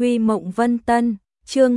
Huy Mộng Vân Tân, chương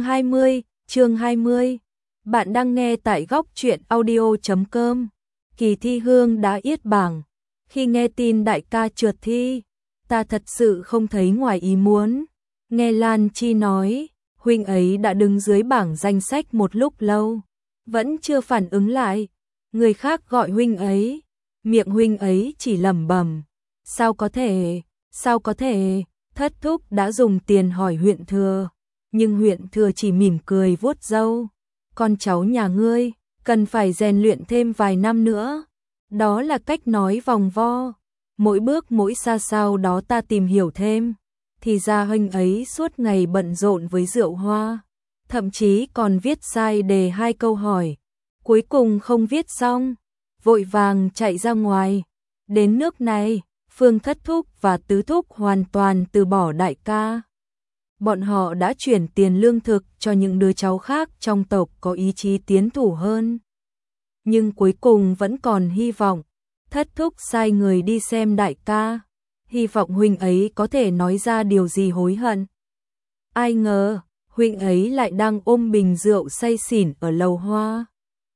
20. Bạn đang nghe tại góc truyện audio.com. Kỳ thi Hương đã yết bảng. Khi nghe tin đại ca trượt thi, ta thật sự không thấy ngoài ý muốn. Nghe Lan Chi nói, huynh ấy đã đứng dưới bảng danh sách một lúc lâu, vẫn chưa phản ứng lại. Người khác gọi huynh ấy, miệng huynh ấy chỉ lẩm bẩm, sao có thể, Thất thúc đã dùng tiền hỏi huyện thừa, nhưng huyện thừa chỉ mỉm cười vuốt râu. Con cháu nhà ngươi, cần phải rèn luyện thêm vài năm nữa. Đó là cách nói vòng vo. Mỗi bước mỗi xa sau đó ta tìm hiểu thêm. Thì ra huynh ấy suốt ngày bận rộn với rượu hoa. Thậm chí còn viết sai đề 2 câu hỏi. Cuối cùng không viết xong. Vội vàng chạy ra ngoài. Đến nước này, Phương Thất Thúc và Tứ Thúc hoàn toàn từ bỏ đại ca. Bọn họ đã chuyển tiền lương thực cho những đứa cháu khác trong tộc có ý chí tiến thủ hơn. Nhưng cuối cùng vẫn còn hy vọng. Thất Thúc sai người đi xem đại ca, hy vọng huynh ấy có thể nói ra điều gì hối hận. Ai ngờ, huynh ấy lại đang ôm bình rượu say xỉn ở lầu hoa.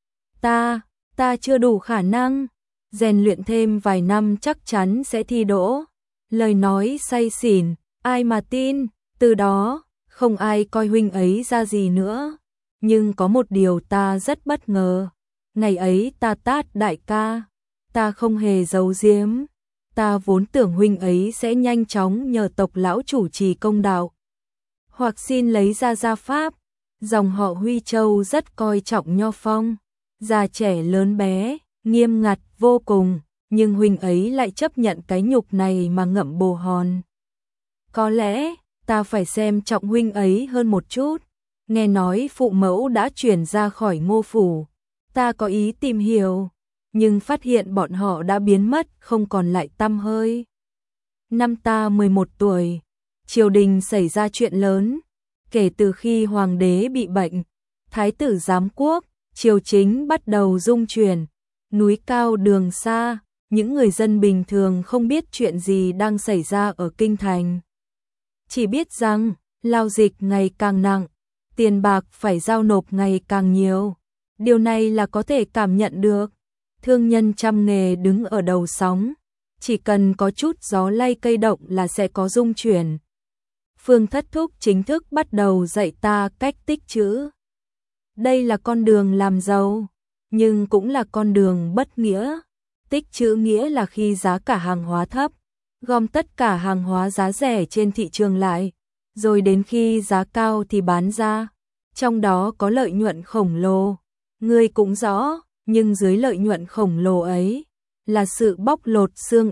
Ta chưa đủ khả năng, rèn luyện thêm vài năm chắc chắn sẽ thi đỗ. Lời nói say xỉn, ai mà tin, từ đó, không ai coi huynh ấy ra gì nữa. Nhưng có một điều ta rất bất ngờ, ngày ấy ta tát đại ca, ta không hề giấu giếm. Ta vốn tưởng huynh ấy sẽ nhanh chóng nhờ tộc lão chủ trì công đạo, hoặc xin lấy ra gia pháp. Dòng họ Huy Châu rất coi trọng nho phong, già trẻ lớn bé, nghiêm ngặt vô cùng, nhưng huynh ấy lại chấp nhận cái nhục này mà ngậm bồ hòn. Có lẽ ta phải xem trọng huynh ấy hơn một chút. Nghe nói phụ mẫu đã chuyển ra khỏi Ngô phủ, ta có ý tìm hiểu, nhưng phát hiện bọn họ đã biến mất không còn lại tăm hơi. Năm ta 11 tuổi, triều đình xảy ra chuyện lớn. Kể từ khi hoàng đế bị bệnh, thái tử giám quốc, triều chính bắt đầu rung chuyển. Núi cao đường xa, những người dân bình thường không biết chuyện gì đang xảy ra ở kinh thành. Chỉ biết rằng, lao dịch ngày càng nặng, tiền bạc phải giao nộp ngày càng nhiều. Điều này là có thể cảm nhận được. Thương nhân trăm nghề đứng ở đầu sóng, chỉ cần có chút gió lay cây động là sẽ có rung chuyển. Phương Thất Thúc chính thức bắt đầu dạy ta cách tích trữ. Đây là con đường làm giàu, nhưng cũng là con đường bất nghĩa. Tích trữ nghĩa là khi giá cả hàng hóa thấp, gom tất cả hàng hóa giá rẻ trên thị trường lại, rồi đến khi giá cao thì bán ra. Trong đó có lợi nhuận khổng lồ. Ngươi cũng rõ, nhưng dưới lợi nhuận khổng lồ ấy là sự bóc lột xương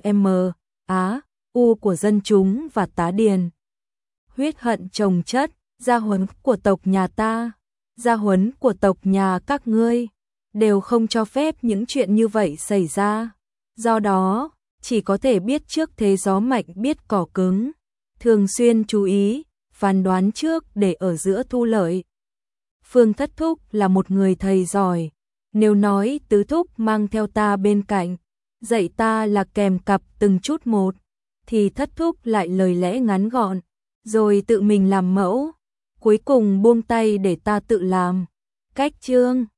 U của dân chúng và tá điền. Huyết hận chồng chất, gia huấn của tộc nhà ta, gia huấn của tộc nhà các ngươi đều không cho phép những chuyện như vậy xảy ra. Do đó, chỉ có thể biết trước thế gió mạnh biết cỏ cứng, thường xuyên chú ý, phán đoán trước để ở giữa thu lợi. Phương Thất Thúc là một người thầy giỏi, nếu nói Tứ Thúc mang theo ta bên cạnh, dạy ta là kèm cặp từng chút một, thì Thất Thúc lại lời lẽ ngắn gọn, rồi tự mình làm mẫu, cuối cùng buông tay để ta tự làm. Cách chương